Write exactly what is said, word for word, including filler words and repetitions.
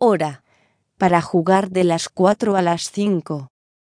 Hora. Para jugar de las cuatro a las cinco.